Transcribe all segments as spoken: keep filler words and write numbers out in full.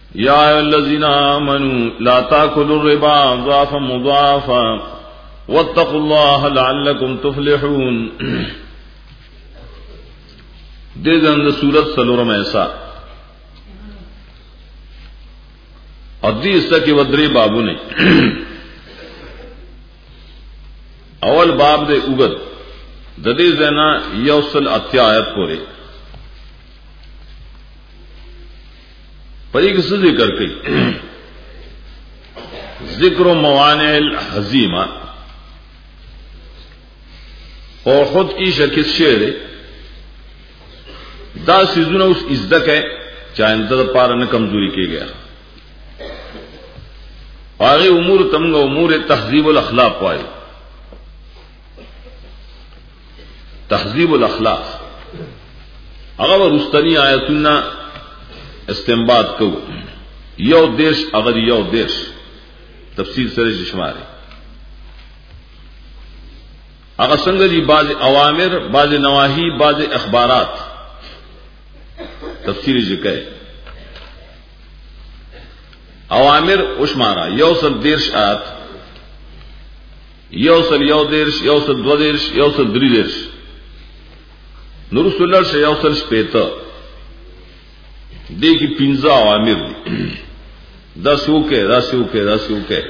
یا ایھا الذین آمنوا لا تاکلوا الربا اضعافا مضاعفا واتقوا اللہ لعلکم تفلحون. دے گند سورت سلورم ایسا ادی اس کی ودری بابو نے اول باب دے اگد ددی زینا یوسل اتیا آیت کو رے پری کس ذکر کی ذکر و موانع الحزیمہ اور خود کی شکست شعر دا سیزن اس ازدک ہے چاہے اندر پارا نہ کمزوری کے گیا آگے امور تمگ امور تہذیب الاخلاق پائے تہذیب الاخلاق اگر رستنی آیتنا استنباط کو یو دیش اگر یو دیش تفسیر سر شمارے اگر سنگ جی بعض اوامر بعض نواہی بعض اخبارات تفسیر ذکر اوامر اشمارا یوسل دیرش آت یوسل یو دیرش یوسل دو دیرش یوسل دری دیرش نورس اللہ سے یوسل شپیتا دے کی پنزا اوامر دی دس اوکے دس اوکے دس اوکے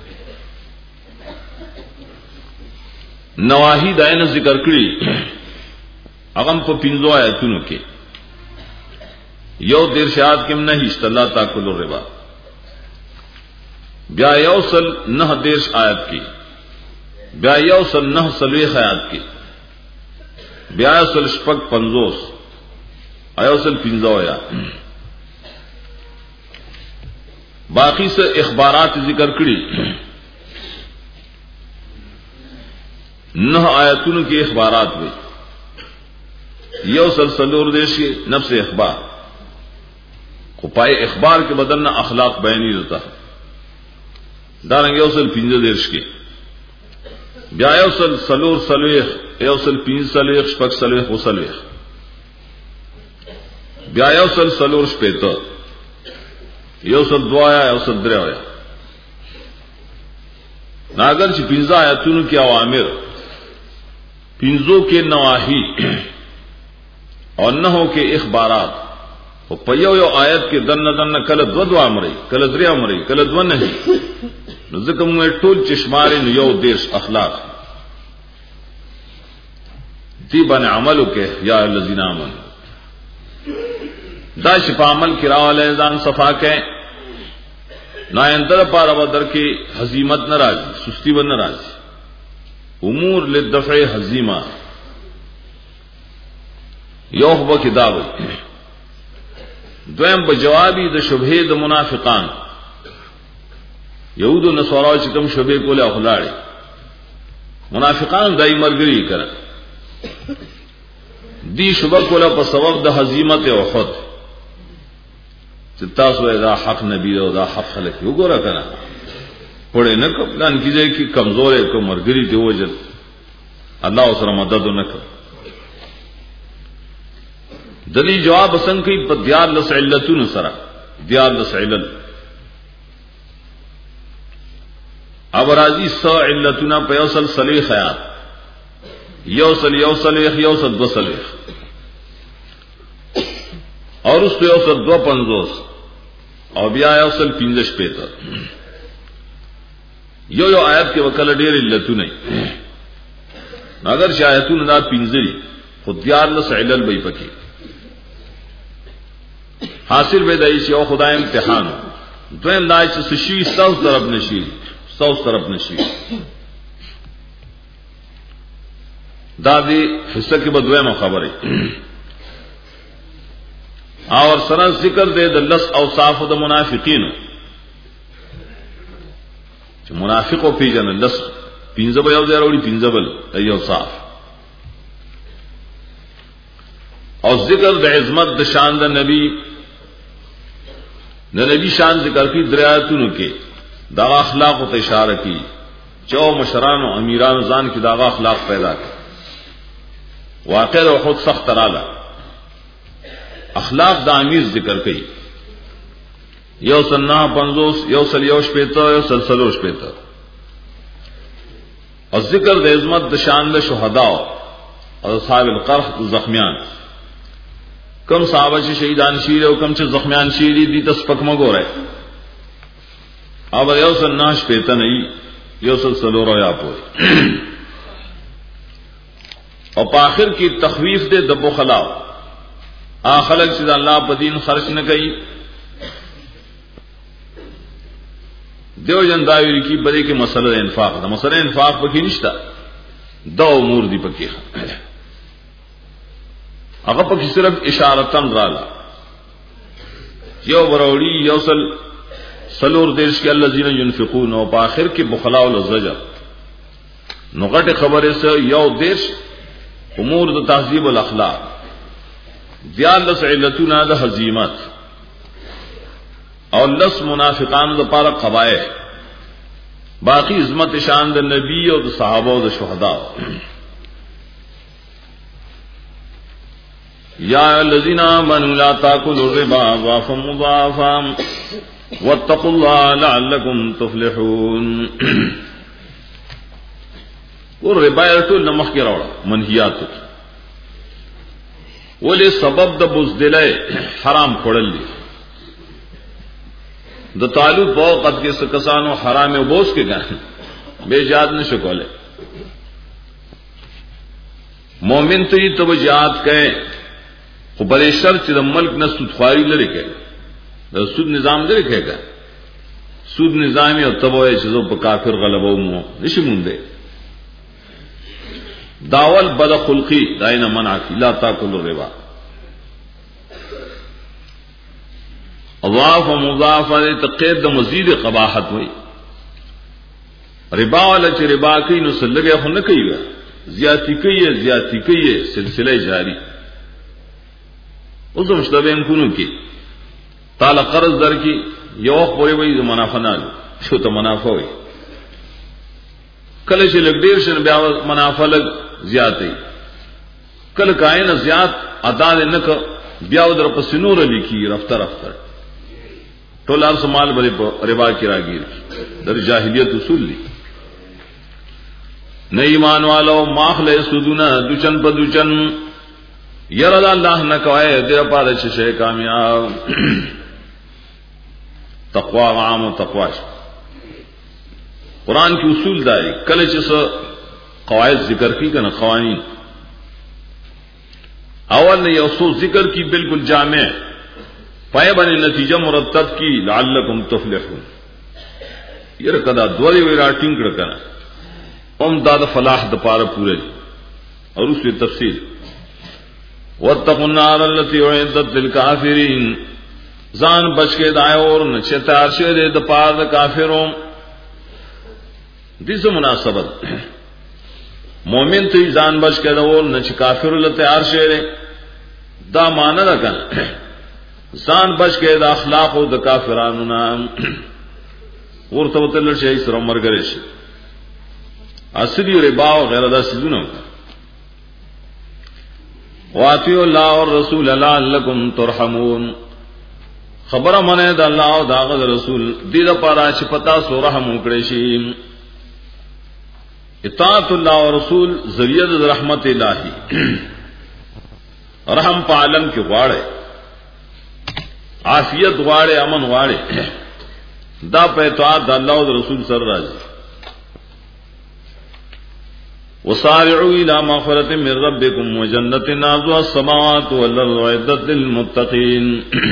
نواہی دائن ذکر کری اغم پا پنزو آیتونو کے یو دیرشات کم نہیں اللہ تاکل الربا بیا یوسل نہ دیرش آیت کی بیا یوسل نہ سلویخ آیت کی بیا یوسل شپک پنزوس ایوسل پنزو یا باقی سے اخبارات ذکر کری نہ آیتون کے اخبارات میں یوسل سلور دیش کے نفس اخبار کو پائے اخبار کے بدن نہ اخلاق بیانی ہوتا ہے دارنگ یوسل پنجو دیرش کے بیا یوسل سلور سلویخ یوسل پنج سلویخ شپک سلویخ و سلویخ بیا یوسل سلور شپیتا یوسل دوایا یوسل دریا ناگر چی پنزا آیتون کی اوامر پنزو کے نواہی اور نہو کے اخبارات وہ پیو یو آیت کے دن دن کل دو دعا مرئی کل دریا مرئی کل دو نہیں ذکر میں ٹول چشمارے یو دیش اخلاق دی بن عملو کے یا الذین آمنوا دا شفا عمل کراو علیہ ازان صفا کے نائندر پارا بدر کی حزیمت نراجی سستی و نراجی امور لدفع حزیمہ یوخ با کتابی دویم بجوابی د شبہے د منافقان یہود و نصارا چکم شبہے کو لے اخلاڑے منافقان دائی مرگری کرن دی شبہ کو لے پس سبب د حزیمت احد چتا سو دا حق نبی دا حق خلق یو گورا کرا پڑے نہ پلان کیجئے کہ کمزور ہے کو مرگری دی وجل اللہ اسرا مدد نہ کر دلی جواب اسن کی دیار لس علتون سرا دیار لس علل اب راضی سو علتنا پیوسل سلی خیات یوسل یوسل یوسل دو سلیخ اور اس تو یوسل دو پنزوس اور بیا یوسل پنزش پیتا یو یو آیت کے وکل ڈیر علتون اگر شایتون دا پنزری خود دیار لس علل بی پکی حاصل بے دائیسی او خدا امتحان دویم دائیسی سشی سوز طرف نشی سوز طرف نشی دادی حصہ کی بدویم خبر ہے اور سرا ذکر دے دلس اوصاف د منافقین منافقو پی جن لس پینزبل یو دے روڑی پینزبل ایو صاف اور ذکر د عظمت د شان د نبی نبی شان ذکر کی دریاتون کے داغا اخلاق و اشارہ کی چو مشران و امیران زان کی داغا اخلاق پیدا کی واقع و خود سخت رالا اخلاق دا امیر ذکر کی یو سنا پنځوس یو سل یو شپېته یو سل څلور شپېته او ذکر د عظمت د شان له شهدا او اصحاب القرح زخمیان کم صحابه چې شهیدان شي او کم چې زخمیان شي دي تاسو پک مګوره او یو سل نه شپېته نه یو سل څلور یا پوي او په اخر کې تخویف دے د بخلا اخلق چې الله په دین خرج نه کوي دیو جن داوی کی بڑے کے مسئلہ انفاق دا مسئلہ انفاق پکې نشتا دو امور دی پکې هغه پکې صرف اشارتن رااله یو وروړي یو سل سلور دیش کې الذين ينفقون او په اخر کې بخلا او زجر نو غټه خبره سه یو دیش امور د تهذیب الاخلاق دیالس علتنا د هزیمت اور لس منافقان د پاره قبائح باقی عظمت شان د نبی او د صحابه او د شهدا یا الذین آمنوا لا تاکلوا الربا ضعفا مضاعفا واتقوا الله لعلکم تفلحون ور ربا ټول نمخ کې راوړه منهیات ولې سبب د بزدلای حرام خورل دي د تعلق په وخت کې سکسانو حرام او بوس کې ګان به جهاد نشو کوله مومن ته یې توجات کړي خو بلې شرط چې د ملک نه سود خواري لري کړي د سود نظام لري کړي سود نظام او تبوي چې زو په کافر غلبو مو نشي مونږه داول بد خلقی داینه منع کی لا تاکلوا الربا اضاف و مضاف تقید د مزید قباحت وای ربا ولا چې ربا کوي نو سلګه خو نه کوي زیاتی کوي زیاتی کوي سلسله جاری اوس مشتبهن کونو کې تعالی قرض در کی یو پورې وای منافع نه شو ته منافع وای کله چې لګ ډیر شن بیا منافع لګ زیاتې کله کاینه زیات ادا نه ک بیا در په سنور لیکي رفتہ رفتہ ټول ارس مال بری په ربا کې راګیر در جاهلیت اصول دي نه ایمان والو ماخله سودونه دچن په دچن ير الله نه کوي دې په دې شي کامیاب تقوا عام او تقوا قرآن کی اصول داری کله چې څه قواعد ذکر کی کنه قوانین اول نه یو څو ذکر کی بالکل جامع پای باندې نتیجه مرتب کی لعلکم تفلحون یره کدا دوی وی راټینګ کړه کنه اوم داد فلاح د پاره پوره اور اس کی تفصیل واتقوا النار التي اعدت للكافرين ځان بچ کې دای اور نشتار شه د پاره د کافروں دې مناسبت مومن ته ځان بچ کې دا اور نه کافر له تیار شه دا معنی ده کنه ځان بچ کې د اخلاق او د کافرانو نام ورته وتل شي سره مرګره شي اصلي ربا او غیر دا سيزونه واطيعوا الله والرسول لعلكم ترحمون خبره منه د الله او داغه رسول دې لپاره چې پتا سو رحم وکړي شي اطاعت الله او رسول ذریعہ د رحمت الہی رحم په عالم کې غواړي عافیت غواړي امن غواړي دا په اطاعت د الله او رسول سره راځي وسارعوا الى مغفرة من ربكم وجنة عرضها السماوات والارض اعدت للمتقين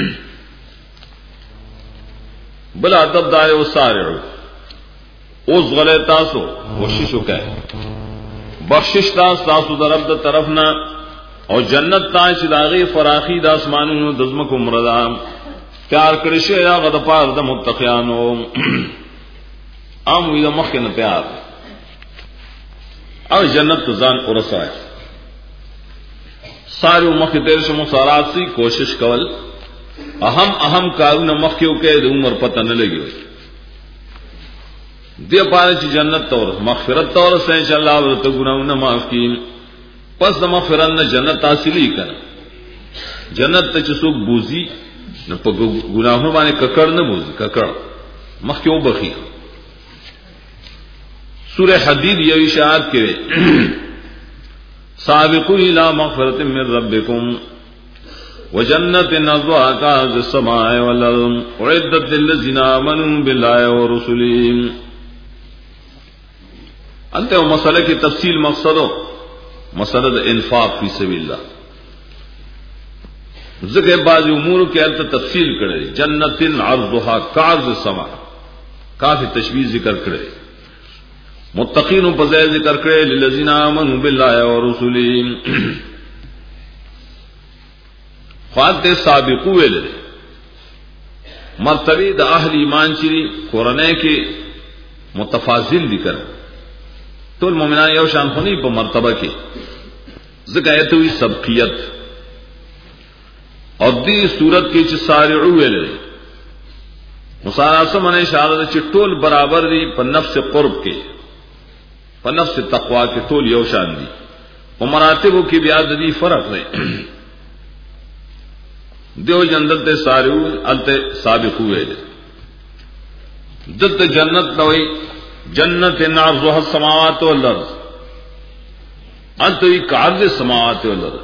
بل ادب دار وسارعوا اوس غلط تاسو کوشش وکړئ بخشش تاسو د رب د طرفنا او جنت تا چې داغه فراخي د اسمانونو د زمکو مردا پیار کړی شي هغه د پاره د متقینانو ام وی د مخکنه پیار او جنت ته ځان ورسای سارو مخ تیر شمو سارات سی کوشش کول اهم اهم کارونه مخ کېو کې د عمر پته نه لګي دی پاره چې جنت تور مغفرت تور سه ان شاء الله ورته ګناونه معاف کړي پس د مغفرت نه جنت حاصلې کړه جنت ته چې څوک بوزي نو په ګناهونو باندې ککړ نه بوزي ککړ مخ کې وبخي سورہ حدید یو اشارت کړي سابقوا الى مغفرة من ربكم وجنة عرضها كعرض السماء والارض اعدت للذين آمنوا بالله ورسله انت مسئلہ کی تفصیل مقصد مسئلہ انفاق فی سبیل اللہ ذکر بعض امور کے الت تفصیل کرے جنت عرضها كعرض السماء کافی تشبیہ ذکر کرے متقین پر ذکر کرے للذین آمنوا بالله ورسله خواہتے سابقو ویلے مرتبی دا اہل ایمان چری قرآنے کے متفاضل ذکر تو المومنان یو شان خونی پا مرتبہ کے ذکر آیت ہوئی سبقیت اور دی صورت کی چی سارعو ویلے مساراسم نے اشارہ چی ٹول برابر دی پا نفس قرب کے پا نفس تقوی کے ٹول یو شان دی پا مراتبوں کی بیاد دی فرق دے دیو جندت سارو الت سابق ہوئے دت جنت لوئی جنت عرضها السماوات والارض انت کعرض السماوات والارض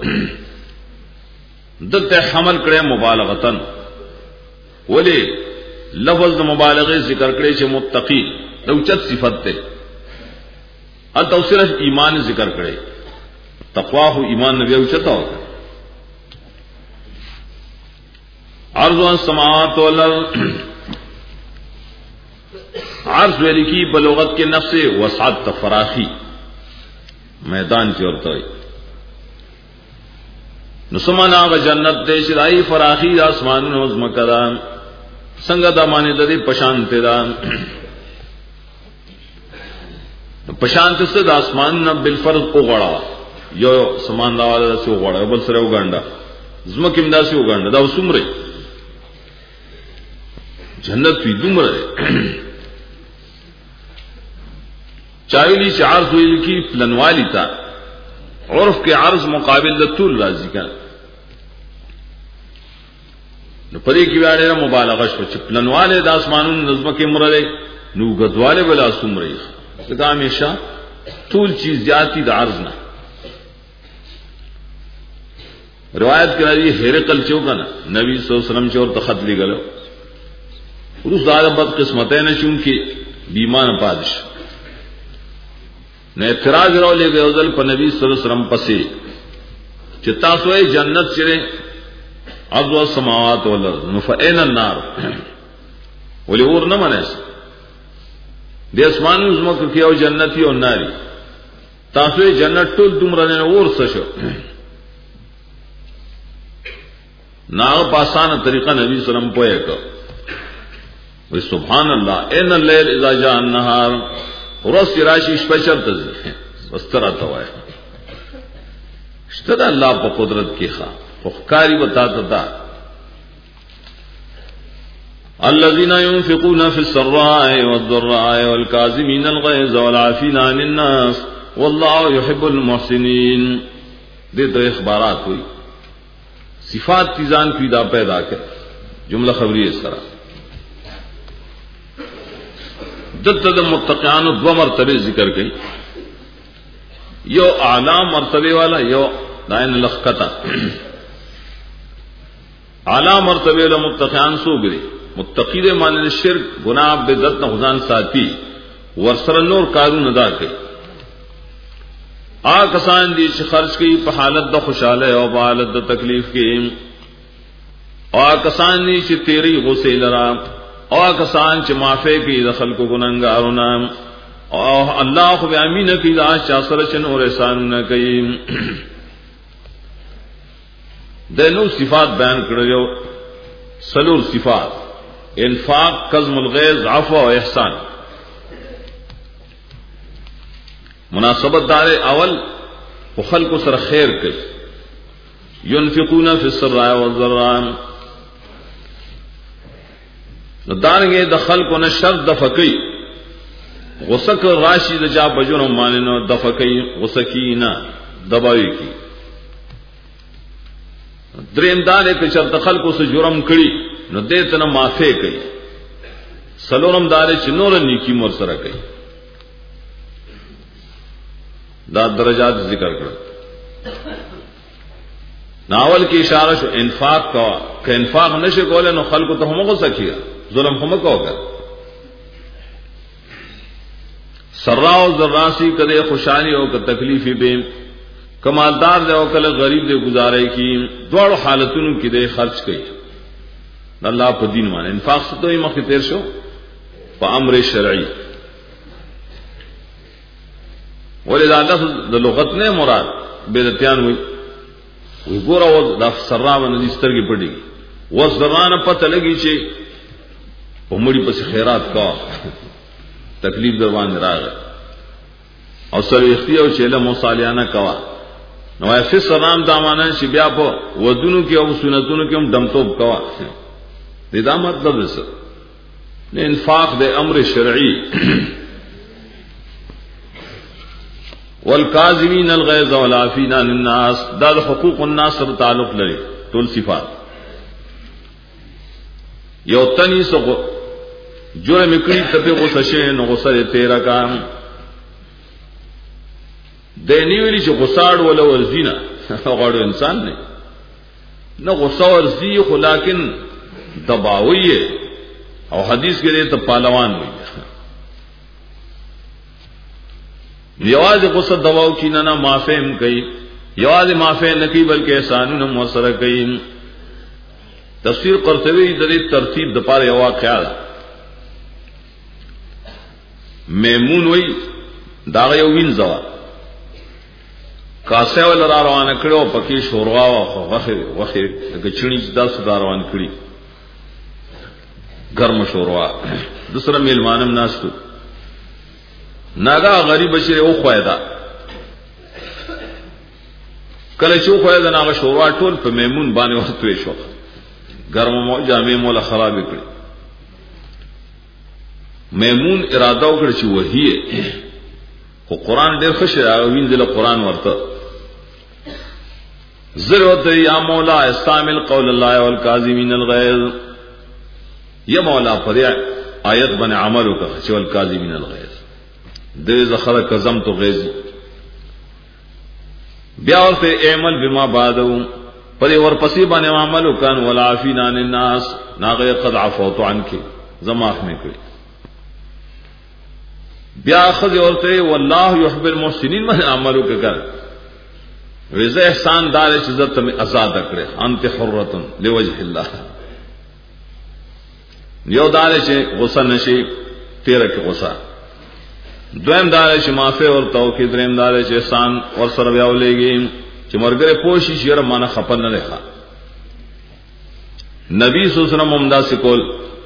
دت حمل کرے مبالغتن ولی لفظ مبالغه ذکر کرے چھ متقی دوچت صفت تے انت صرف ایمان ذکر کرے تقوا ہو ایمان نبی اوچتا ہوگا عرض السماوات والارض عرض ویلی کی بلغت کے نفس وسعت تفراخی میدان کی اور توئی نسمانا و جنت دے شرائی فراخی آسمان نوزم کدام سنگا دامانی دے پشانت دام پشانت سے دا آسمان نا بالفرض اغڑا یو سمان دا والا سے اغڑا بل سر اگانڈا زمک امدا سے اگانڈا دا سمرے جنت فی دمر ہے چاویلی سے عرض ہوئی کی پلنوالی تا عرف کے عرض مقابل دا طول رازی کا پدی کی بیاڑے را مبالغش پر چھ پلنوالے دا اسمانون نظم کے مرلے نو گدوالے بلا سمرے لکہ ہمیشہ طول چیز جاتی دا عرض نہ روایت کرا دی حیرقل چوکا نا نبی صلی اللہ علیہ وسلم چور تخط لی گلو روز دار بد قسمتیں نہ چونکہ بیمان پادش نے اعتراض رو لے گئے ازل پر نبی صلی اللہ علیہ وسلم پسے چتا سوئے جنت چرے عرض السماوات والارض فإن النار ولی اور نہ منے دے اسمان زمک کیو جنتی اور ناری تاسوئے جنت ټول دومره نه اور سشو نا پاسانه طریقہ نبی صلی اللہ علیہ وسلم پوئے کو وی سبحان اللہ این اللیل اذا جاء النهار ورس راشی شپچر تزی وسترا توائے اشتدا اللہ پا قدرت کی خواہ فخکاری بتاتا تا الذين ينفقون في السراء والضراء والكاظمين الغيظ والعافين عن الناس والله يحب المحسنين دے تو اخبارات ہوئی صفات تیزان پیدا پیدا کر جملہ خبری اس طرح دت متقیان دو مرتبے ذکر گئی یو اعلی مرتبے والا یو دائن لخکتا اعلی مرتبے والا متقیان سو گری متقی دے معنی شرک گناہ بدعت نہ خدان ساتھی ورسر نور کارون ادا کئی آ کسان دی چھ خرچ کی پہ حالت دا خوشحال ہے اور حالت دا تکلیف کی آ کسان دی چھ تیری غصے لرا اور کسان چھ معافے کی دخل کو گننگارونا اور اللہ خو امین کی دا چاسر چن اور احسان نہ کئی دینو صفات بیان کرو سلور صفات انفاق قزم الغیظ عفو و احسان مناسبت دار اول خلق سر خیر کئی ينفقون فی السراء والضراء دارنگے دخل کو نہ شر دفقی غسق راشی دجا بجن ماننو دفقی غسقینا دباوی کی دریم دار کے چر دخل کو سے جرم کڑی نو دې ته معافی کوي سلورم دار چې نور نیکی مور سره کوي دا درجات ذکر کړ ناول کی اشاره شو انفاق کا کہ انفاق نشه کوله نو خلق ته هم غوسه کیږي ظلم هم کوګه سرا او ذراسی کده خوشحالی او که تکلیفی به کمالدار دی او کله غریب دی گزارای کی دوړو حالتونو کې دی خرج کوي الله په دین باندې انفاق څه دوی مخکې تیر شو په امر شرعي ولذا لفظ د لغت نه مراد بدعتيان وي وګوره او د سرا باندې سترګې پټي و زرانه پته لګي چې عمرې په خیرات کا تکلیف در باندې راغی او سره اختیار او چله مصالحانه کوا نو ایفه سلام دامانه چې بیا په ودونو کې او سنتونو کې هم دمتوب کوا دې دا مطلب څه نه انفاق د امر شرعي والکاظمین الغیظ والعافین عن الناس دا حقوق الناس سره تعلق لري ټول صفات یو تنی سو جرم کړي ته په غوسه شي نو غوسه تیرا کا د نیویلی چې غوساړ ولا ورزینا غواړو انسان نه نو غوسه ورزی خو لیکن دباویه او حدیث کې ته پهلوان وي یواز غصه دواو کی نه نه معافیم کوي یواز معافی نه کوي بلکې احسانونه مو سره کوي تفسیر قرطبی د دې ترتیب د پاره یو واقعا میمون وی دا یو وینځوا کاسه ول را روان کړو پکې شوروا او غخه غخه د چړنی داس روان کړی ګرم شوروا دوسرا میلمانم ناشتو ناګه غریب بشری او خوایدا کله چې خوایدا ناګه شوروا ټول په میمون باندې ورته شو ګرم مو جامې مولا خراب کړی میمون اراده وکړه چې وਹੀ خو قران ډېر خوشی راوین دل قران ورته ضرورت یا مولا استعمل قول الله والکاظمین الغیظ یا مولا پر آیت باندې عمل وکړه چې والکاظمین الغیظ دې زخره کظم تو غیظ بیا ورته اعمل بما بعدو پر ور پسې باندې عمل وکړ والعافین عن الناس ناغه قد عفوت عنك زماخ می کړی بیا خذ ورته والله يحب المحسنين من عملو کړه ویزه احسان دار چې عزت می آزاد کړه انت حرة لوجه الله یو دار چې غصه نشي تیرے کې غصه دویم دار چې معافی او توکید دریم دار چې احسان اور سره بیا ولېږي چې مرګره پوشي چې ر معنا خپل نه لخوا نبی صلی الله علیه وسلم همدا سکول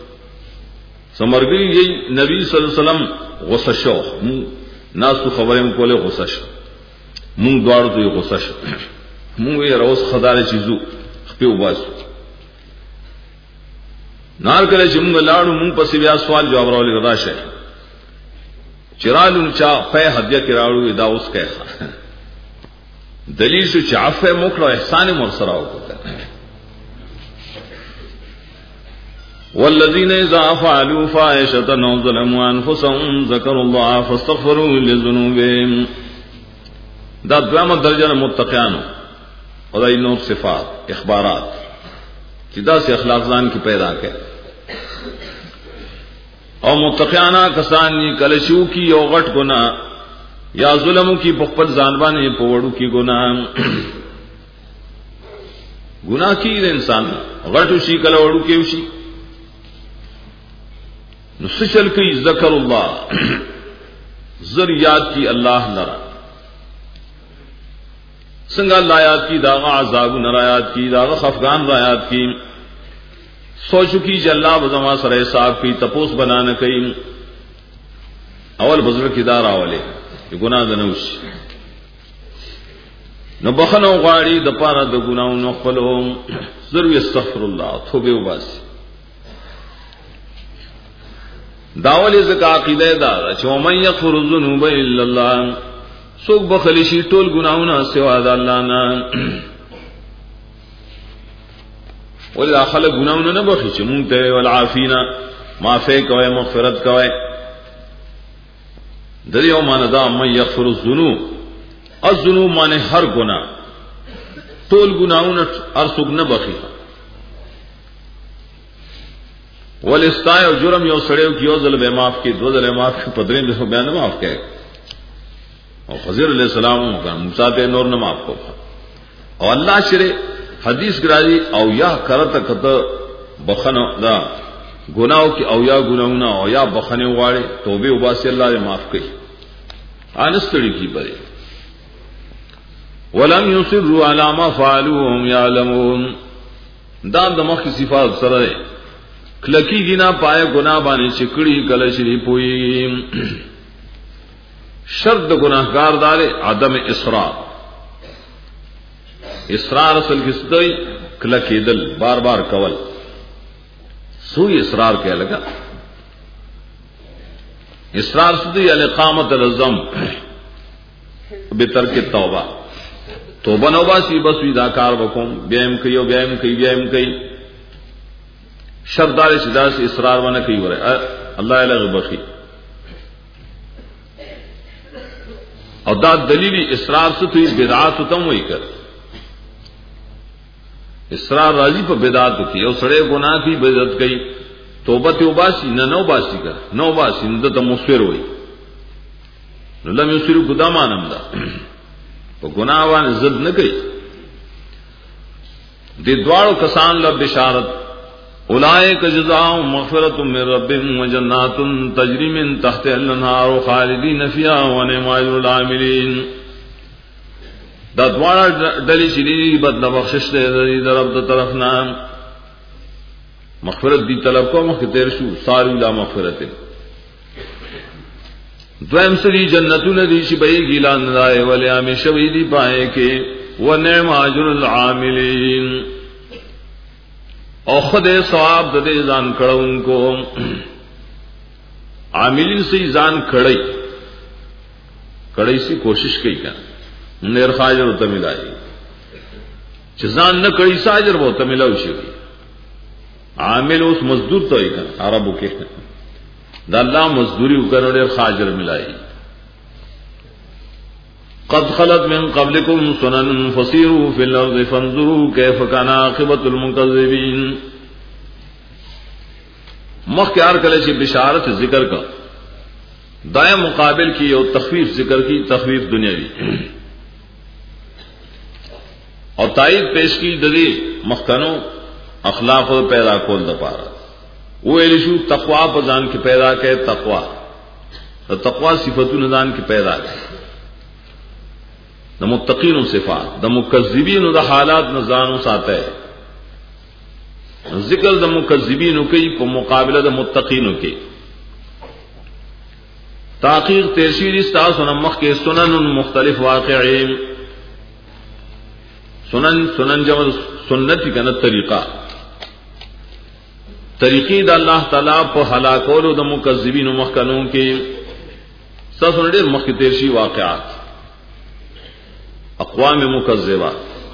سمرګي یي نبی صلی الله علیه وسلم غصه شو ناس تو خبرم کوله غصه شو مونږ دواړو ته غصه شو مونږ یې روز خدای چیزو خپل وباسو نار کله چې مونږ لاړو مونږ پسې بیا سوال جواب راولې راشه چرالو چا په هدیه کې راوړو دا اوس کوي دلیل شو چې عفو موکړه احسان مر سره وکړه والذین اذا فعلوا فاحشة او ظلموا انفسهم ذکروا الله فاستغفروا لذنوبهم دا دوامه درجه متقینانو او دا نور صفات اخبارات چې دا سي اخلاق ځان کې پیدا کړي او متقیانا کسان نی کله شو کی یو غټ ګنا یا ظلم کی په خپل ځان باندې په وړو کی ګنا ګنا کی انسان غټ شي کله وړو کې وشي نو سچل کی ذکر الله ذریات کی الله لرا څنګه الله یاد کی داغه عذاب نرایات کی داغه خفقان رایات کی سوچو کی چې الله بزما سره حساب کی تپوس بنانه کوي اول بزرګ کی دار اوله چې ګناه دنوش نو بخنو غاړي د پاره د ګناو نو خپلو ضروري استغفر الله توبه وباسي داول زکا عقیده دا چې ومن یغفر الذنوب الا الله څوک بخلی شي ټول ګناونه سوا د الله نه ولې خلک ګناونه نه بخي چې مونږ ته والعافینا معافی کوي مغفرت کوي. دریو معنی دا مې یغفر الذنوب، الذنوب معنی هر ګناه، ټول ګناونه هر څوک نه بخي. ولستای او جرم یو سړیو کې یو ځل به معاف کی، دو ځل معاف کی، پدریم به بیان معاف کړي. او خضر علیہ السلام کا موسی ته نور نه معاف کو. او الله شری حدیث کرای او یا کرته کته بخنه دا گناہوں کی او یا گناہونا او یا بخنے واڑے توبه وباسي الله دې معاف کړي. انستړي کی بری ولم يصروا على ما فعلوا وهم يعلمون. دا د مخ صفات سره کلکی گنا پائے گناہ باندې چکړي کله شری پوي. شرط گناہگار دار عدم اصرار. اصرار اصل کستوي کلکی دل بار بار کول، سوئی اصرار کیا لگا. اصرار سدی الاقامت الزم بترک توبہ، توبہ نوبا سی بس ویدا کار بکوم بیم کئیو بیم کئی بیم کئی شردار شدا سے اصرار بنا کئی ہو رہے اللہ الگ بخی. اور دا دلیلی اصرار سے تو بدعات تم وہی کر. اصرار راضی پر بدعت کی او سڑے گناہ کی بدعت گئی توبہ توباسی نہ نو باسی کا نو باسی ندت مصفر ہوئی لم یسرو قدامان امدا تو گناہ وان زد نہ گئی. دی دوارو کسان لب بشارت اولئک جزاؤہم مغفرۃ من ربہم وجنات تجری من تحتها الانہار خالدین فیہا ونعم اجر العاملین. دا دوارا ڈلی شدیدی بدل بخشش دے دی در رب دا طرف نام مغفرت دی طلب کو مختیر شو ساری لا مغفرت. دویم سری جنتو ندی شبئی گیلان دائے ولی آمی شویدی پائے کے ونعم اجر العاملین. او خود ثواب دے زان کڑا ان کو عاملین سے زان کڑی کڑی سی کوشش کی کیا نیر خاجر ہوتا ملائی چزان نہ کڑی ساجر ہوتا ملاؤ شی عامل اس مزدور تو ہی کر عربو کے دا اللہ مزدوری کر نیر خاجر ملائی. قد خلت من قبلكم سنن فسيروا في الارض فانظروا كيف كان عاقبة المكذبين. مخیار کلے سے بشارت ذکر کا دائیں مقابل کی اور تخفیف ذکر کی تخفیف دنیاوی اور تائید پیش کی ددی مخکنو اخلاق پیدا کول دپارا وہ ایلشو تقوا پزان کی پیدا کے تقوا تقوا صفت نزان کی پیدا کے دا متقین صفات دا مکذبین دا حالات نزانو ساتے ذکر دا مکذبین کی پا مقابلہ دا متقین کی تحقیق تیرشیر استاس ونمخ کے سنن مختلف واقعین. سنن سنن جمع سنتی کا نا طریقہ طریقی دا اللہ تعالیٰ پا ہلاکولو دا مکذبین مخکنوں کی سسن دیر مخ تیرشی واقعات اقوام مکذبہ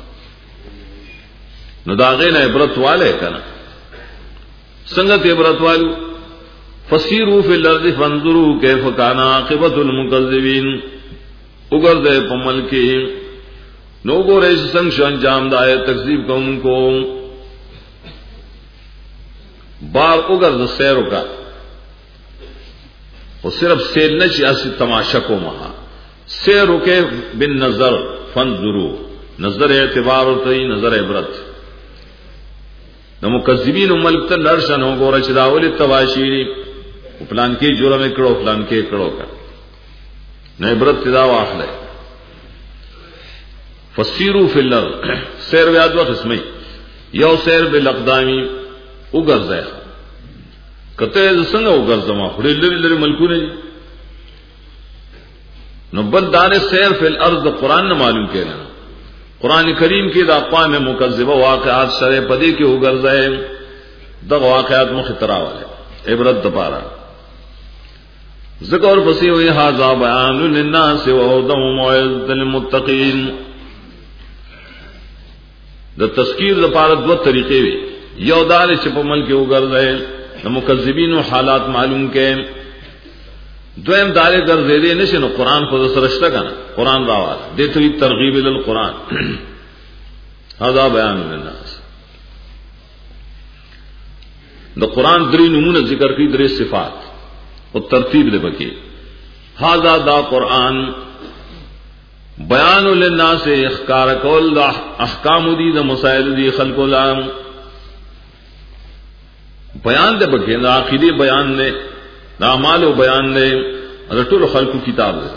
نداغین عبرت والے کنا سنگت عبرت والو فسیروا فی الارض فانظروا کیف کان عاقبۃ المکذبین. اگر دے پمل کی نو گو ریس سنگ شو انجام دائے تکذیب کا ان کو بار اگر دا سیرو کا وہ صرف سیر نچی اسی تماشا کو مہا سیرو کے بن نظر فانظروا نظر اعتبار ہوتا ہی نظر عبرت. نہ مکذبین ملک تا لرشن ہو گو رچ داولی تباشیری پلان کی جرم اکڑو پلان کے اکڑو کا نہ عبرت تدا واخلے. فسیرو فی الارض سیر ویاد و قسمی یو سیر بالاقدامی اگر زیخ کتے سنگا اگر زما خڑی لری لری ملکو نے نو بل دار سیر فی الارض قرآن نہ معلوم کے لینا قرآن کریم کی دا اقوام مکذبہ واقعات سرے پدی کی اگر زے دا واقعات مخطرہ والے عبرت دپارا ذکر پسی ہوئی حاضا بیان للناس وہدى وموعظة للمتقین. دا تذکیر دا پارا دو طریقے وی یو دار چې په ملک کې وګرځي د مکذبین حالات معلوم کړي دویم دار ګرځي نشي نو قران خو سره شته کنه قران راوړ دې ته ترغیب ال القران هذا بیان للناس د قران درې نمونه ذکر کړي درې صفات او ترتیب دې بکی هذا دا قران بیان للناس اخکار کول احکام دي د مسائل دي خلق العام بیان دې بکی دا عقیده بیان نه دا اعمال او بیان نه رټول خلق کتاب ده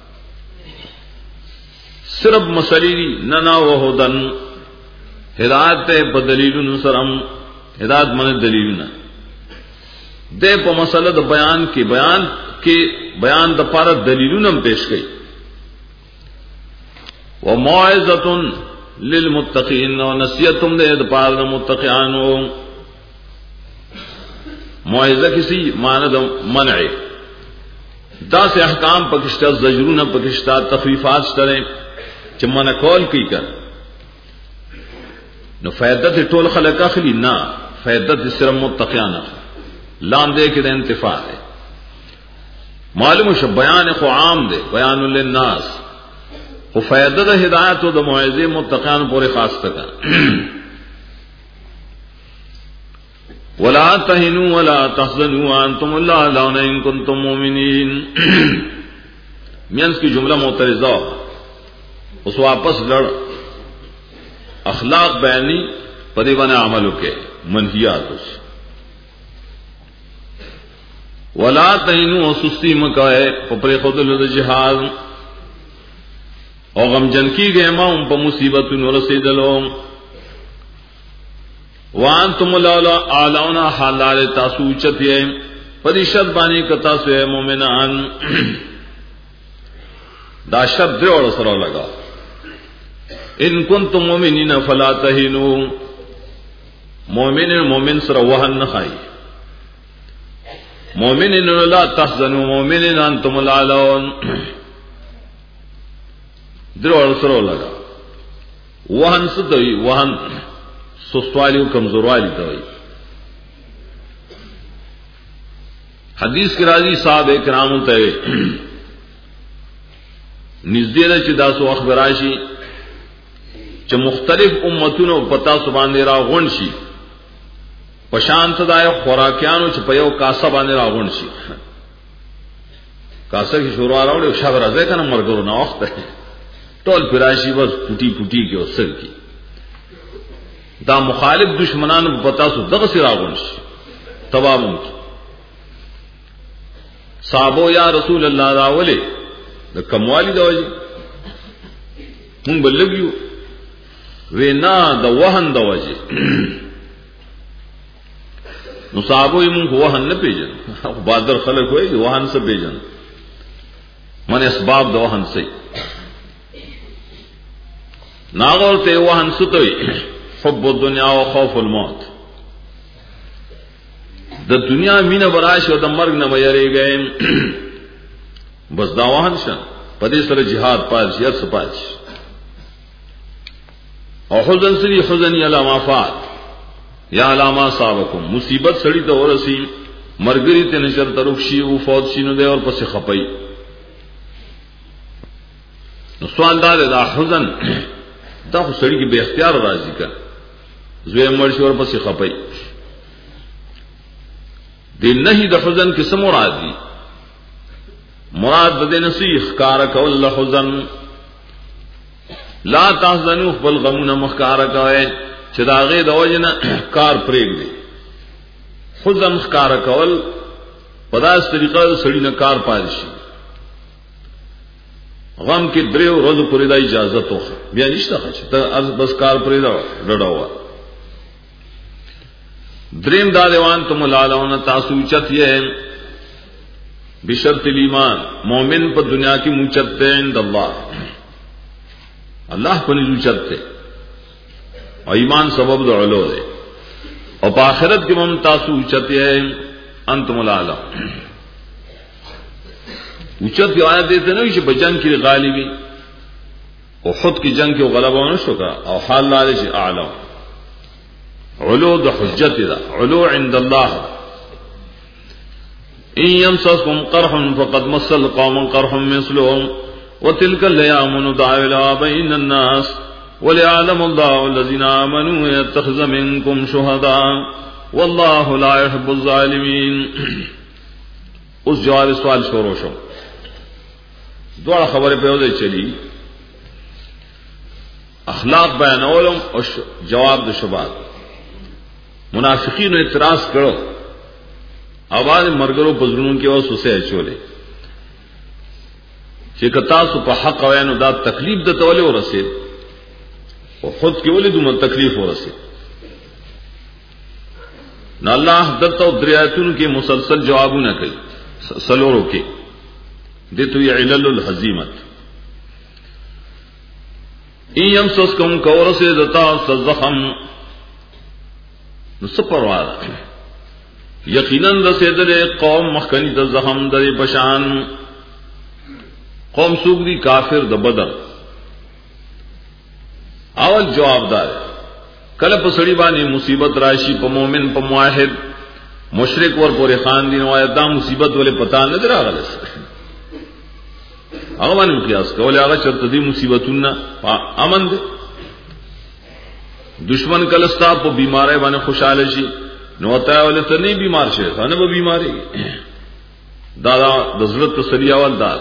صرف مسلې نه نا وهدن ہدایت تے بدلیلن سرم ہدایت من دلیلنا دے په مسله د بیان کې بیان کې بیان د پاره دلیلونه پیش کړي و موعظه للمتقین و نصیحت دے د پاره د متقینانو موعظه کسی معنی د منع دا سے احکام پکشتا زجرونه پکشتا تخفیفات سره چې منع کول کی کړ نو فائدہ ته ټول خلق اخلي نه فائدہ ته صرف متقیان لاندې کې د انتفاع ہے معلوم شو بیان خو عام دی بیان للناس خو فائدہ د ہدایت او د موعظه متقیان پورې خاص تکا ولا تهنوا ولا تحزنوا وانتم الاعلون ان كنتم مؤمنين مینس کی جملہ معترضہ اس واپس لڑ اخلاق بیانی پدی بنا عملوں کے منہیات اس ولا تہنوا سستی مکائے پپرے خود لد جہاد اور غم جن کی گئے ماں پا مصیبت نرسیدلو وانتم الاعلون حالال تاسو چتیے پدی شد بانی کتا سوے مومنان دا شد دے اور سرو لگا ان کنتم مومنین فلا تهنوا مومن مومن سره وهن نه خای مومنین لا تحزنوا مومنین انتم الاعلون درو سره لگا وهن ستوي وهن سستوالی او کمزوروالی دوی حدیث کی راضی صاحب کرام ته نږدې چې تاسو اخباراشي چې مختلف امتونو پتا سبحان را غون شي پشانت دای خوراکیانو چې په یو کاسه باندې را غون شي کاسه کی شروع راوړو شب راځي کنه مرګورو نه وخت ټول پراشي بس پټي پټي کې اوسر کی دا مخالف دشمنانو پتا سو دغه سي را غون شي تبامون صحابو یا رسول الله راولې د کموالی دوی مونږ بلګیو وینا د وهن د وجه نو صحابو یې مونږ وهن نه پیژن بادر خلک وایي وهن څه پیژن من اسباب د وهن څه ناغور ته وهن څه توي حب الدنيا او خوف الموت د دنیا مینه براش او د مرګ نه ویریږي بس دا وهن شه پدې سره jihad پاج یا سپاج او حزن سری حزن یلا ما فات یا علامہ صاحبکم مصیبت سړی ته ورسی مرګری ته نشر ترخشی او فوت شینو دی اور پس خپای نو سوال دا دا حزن دا خو سړی کی به اختیار راځي کا زوی مرشي اور پس خپای دې نه د حزن کې سم مراد دي مراد د نصیح کار کول حزن لا تحزنوا بالغمون مخکار کوي چې دا غي د وجنه کار پرېګ دي حزن مخکار کول په داس طریقه سړی نه کار پای شي غم کې دریو ورځې پورې د اجازه توخه بیا نشته چې ته بس کار پرې دا ډډاوه دریم دا دیوان تم لالون تاسو چتیه بشرط الایمان مومن په دنیا کې موچته عند الله اللہ پنی روچت تے اور ایمان سبب دو علو دے اور پا آخرت کی ممتاسو اچت ہے انتم الاعلی اچت کی آیت دیتے نا کہ بجنگ کی غالبی اور خود کی جنگ کی غلبہ نشو کا اور حال لالے سے اعلی علو د حجت دا علو عند الله. ان يمسسكم قرح فقد مس القوم قرح مثلهم وتلك الايام نداولها بين الناس وليعلم الله الذين آمنوا ويتخذ منكم شهداء والله لا يحب الظالمين. اس جواب سوال شروع شو دوڑا خبر پہ ہو دے چلی اخلاق بیانولم اور جواب دے شبات. منافقین نے اعتراض کرو آواز مرگرو پزرونوں کے واسطے سے چولے چې کتاسو په حق وینو دا تکلیف د تولې ورسید او خود کې ولې دومره تکلیف ورسید. نو الله دته دریاتونو کې مسلسل جوابونه کوي سلورو کې دته یې علل الحزیمت. ان یمسسکم کورسه دتا زخم نو سپروا یقینا رسیدلې قوم مخکنی د زخم د بشان قوم سوق دی کافر د بدر. اول جواب دار کله په سړي باندې مصیبت راشي په مؤمن په موحد مشرک ور پورې خان دین وای دا مصیبت ولې پتا نه دراغله هغه باندې قیاس کوله هغه چرته دي مصیبتونه امن دي. دشمن کله ستا په بیماری باندې خوشاله شي نو تا ولې ته نه بیمار شي نه به بیماری دا د زړه تسلی اول دا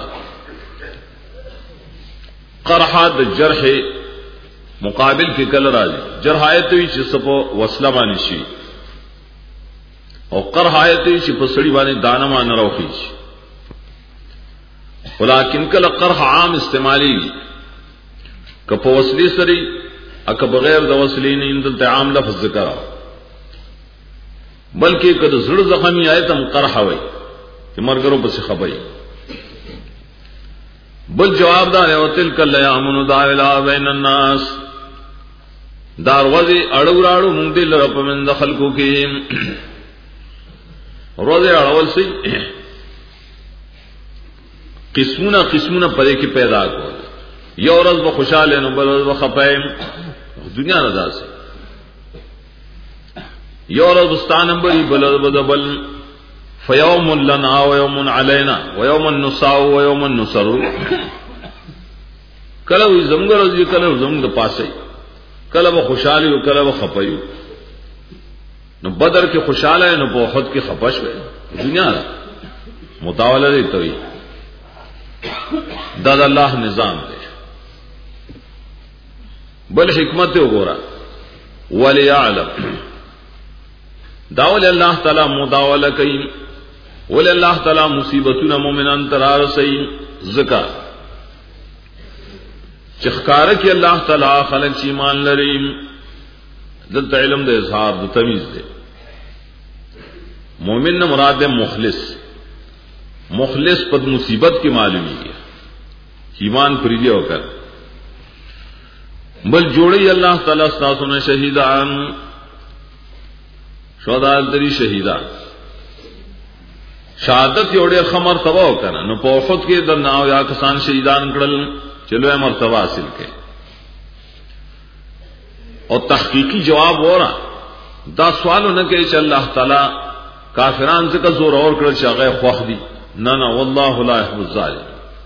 قرحه د جرح مقابل کې کله راځي. جرح آیت وی چې سپو وسله باندې شي او قرحه آیت وی چې په سړي باندې دانه ما نه راوخی شي. ولکن کله قرح عام استعمالي که په وسلې سره اکه بغیر د وسلې نه اند عام لفظ ذکر بلکې کله زړه زخمي آیت هم قرحه وي چې مرګرو په څه خبري. بل جواب دار او تلک الیام داولا بین الناس دار وځي اړو راړو مونږ دې لره په من خلکو کې روزه اړول سي قسمونه قسمونه پدې کې پیدا کول. یو ورځ به خوشاله نو بل ورځ به خپایم دنیا نه داسې. یو ورځ بستان بری بل ورځ بل فیوم لنا ویوم علینا ویوم النصاء ویوم النصر. کله وي زمګ ورځ کله زمګ د پاسه کله به خوشاله او کله به خپایو. نو بدر کې خوشاله نو په احد کې خپش وي دنیا متاوله دي توي. دا د الله نظام دی. بل حکمت وګوره وليعلم داول الله تعالی مداوله کوي ول الله تعالی مصیبتونه مؤمنان ترار سي زکا چخکار کی الله تعالی خلق چې ایمان لري دلته علم د اظهار د تمیز دی. مومن نه مراد مخلص. مخلص په مصیبت کې معلومیږي ایمان پریږي وکړ بل جوړي الله تعالی ستاسو نه شهیدان شهدا دری شهیدان شهادت یو ډېر خمر تبا وکړه نو په وخت کې د ناو یا کسان شهیدان کړل چلو مرتبه حاصل کړي. او تحقیقی جواب ورا دا سوالونه کوي چې الله تعالی کافرانو څخه زور اور کړل چې هغه خوخ دي نه نه والله لا يحب الظالم.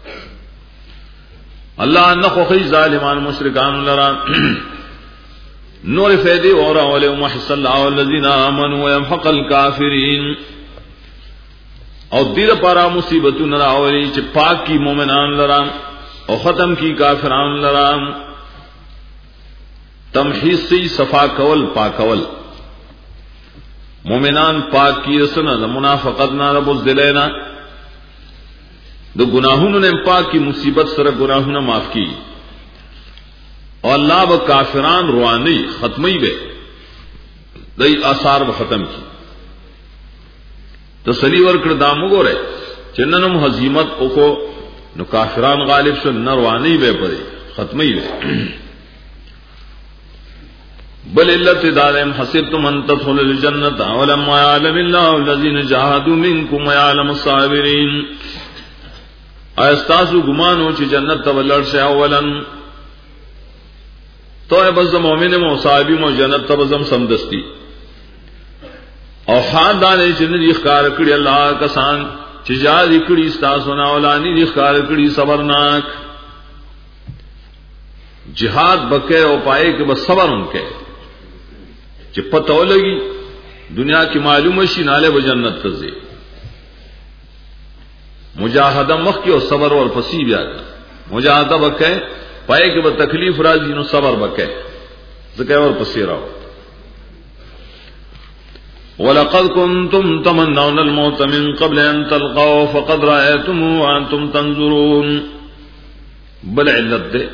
الله نه خوخي ظالمان مشرکان لرا نور فیدی اور اول محصل الله الذين امنوا ويمحق الكافرين. او دیر پارا مصیبتون راولی چه پاک کی مومنان لرام او ختم کی کافران لرام. تمحیص سی صفا کول پاکول مومنان پاک کی سنا دا منافقت نا رب الزلینا دا گناہون نے پاک کی مصیبت سر گناہون معاف کی اور اللہ با کافران روانی ختمی بے دای آثار با ختم کی. تسلی ورکړه دامو ګوره چې ننم هزیمت وکړو نو کافران غالب شو نروانی به پرې ختمي وي. بل علت دارم حسبتم ان تدخلوا الجنه ولما يعلم الله الذين جاهدوا منكم ويعلم الصابرين. استاسو ګمانو چې جنت ته ولر شي اولن تو بس مومن مو صاحب مو جنت ته بزم سمدستی او حال دانه چې نه ښکار کړی الله کسان چې جاری کړی تاسو نه اولانی دي ښکار کړی صبرناک جهاد بکے او پائے کہ بس صبر ان کے چې پتہ ولګي دنیا کی معلوم شي ناله و جنت ته ځي مجاهده مخ کې او صبر ور پسې بیا مجاهده بکے پائے کہ به تکلیف راځي نو صبر بکے ځکه ور پسې راو ولقد كنتم تمنون الموت من قبل ان تلقوا فقد رايتموه وانتم تنظرون بل علت ده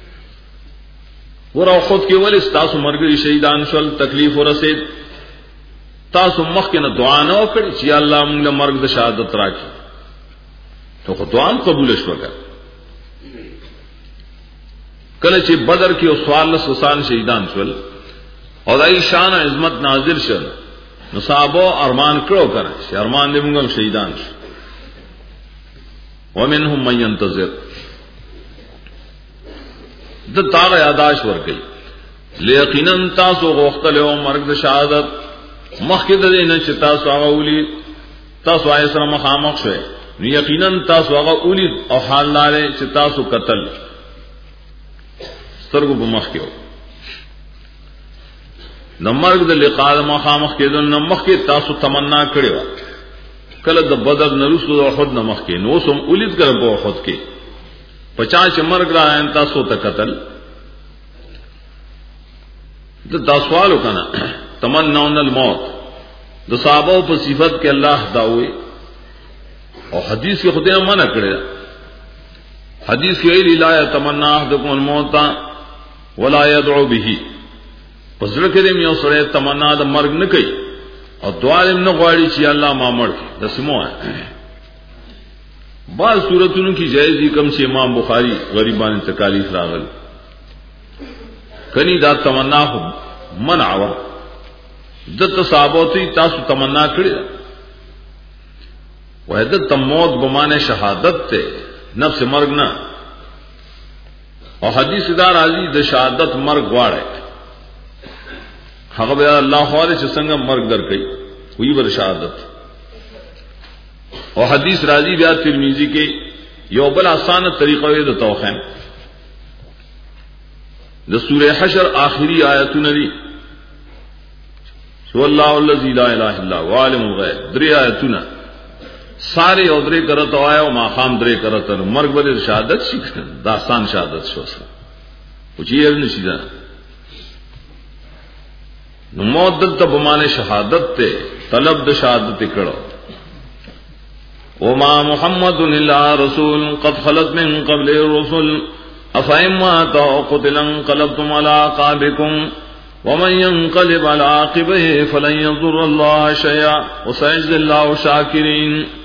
ورا خود کې ول تاسو مرګري شهیدان شول تکلیف ورسید تاسو مخکې نه دعا نه وکړي چې الله موږ له مرګ د شهادت راکړي ته خو دعا قبول شوګه کله چې بدر کې او سوال سوسان شهیدان شول او دای شان عظمت نازل شول نو صحابه ارمان کړو کړه چې ارمان دې موږ شهیدان شو ومنهم من ينتظر د تاغه یاداش ورکي لیقینا تاسو غوښتل او مرګ د شهادت مخکې د دې نه چې تاسو هغه ولي تاسو آی سره مخامخ شوي نو یقینا تاسو هغه ولي او حال لاره چې تاسو قتل سترګو په مخ کې د مرګ د لقاء مخامخ کېدل نو مخکې تاسو تمنا کړو کله د بدر نرسو او احد نه مخکې نو سم ولید کړو په احد کې پچاس مرګ را انتا سو ته قتل د تاسوالو کنا تمنون الموت د صحابه په صفت کې الله داوي او حدیث کې خدای منع کړی حدیث کې ویلي لا يتمنى احدكم الموت ولا يدعو به پسړه کې دې یو سره تمنا د مرګ نه کوي او دعا یې نه غواړي چې الله ما مړ کړي د سمو بعض صورتونو کی جائزی کم سے امام بخاری غریبان تکالیف راغل کنی دا تمنا منع وا د تصابوتی تاسو تمنا کړی وحدت تموت بمانه شهادت ته نفس مرګ نه او حدیث دار راضی د شهادت مرګ واړه هغه به الله خواله چې څنګه مرګ درکې وی ور شهادت او حدیث راضی بیا ترمذی کې یو بل آسان طریقه یې د توخین د سوره حشر آخری آیتونه دي سو الله الذی لا اله الا هو عالم الغیب درې آیتونه سارے او درې کرته آیا او ما خام درې کرته مرګ بل شهادت شي د آسان شهادت شو سره او چې یې نشي دا نو موت دلته بمانه شهادت ته طلب د شهادت کړه وما محمد الا رسول قد خلت من قبل الرسل افئما قتل انقلبتم على عقابكم ومن ينقلب على عقبيه فلن يضر الله شيئا وسيجزي الله الشاكرين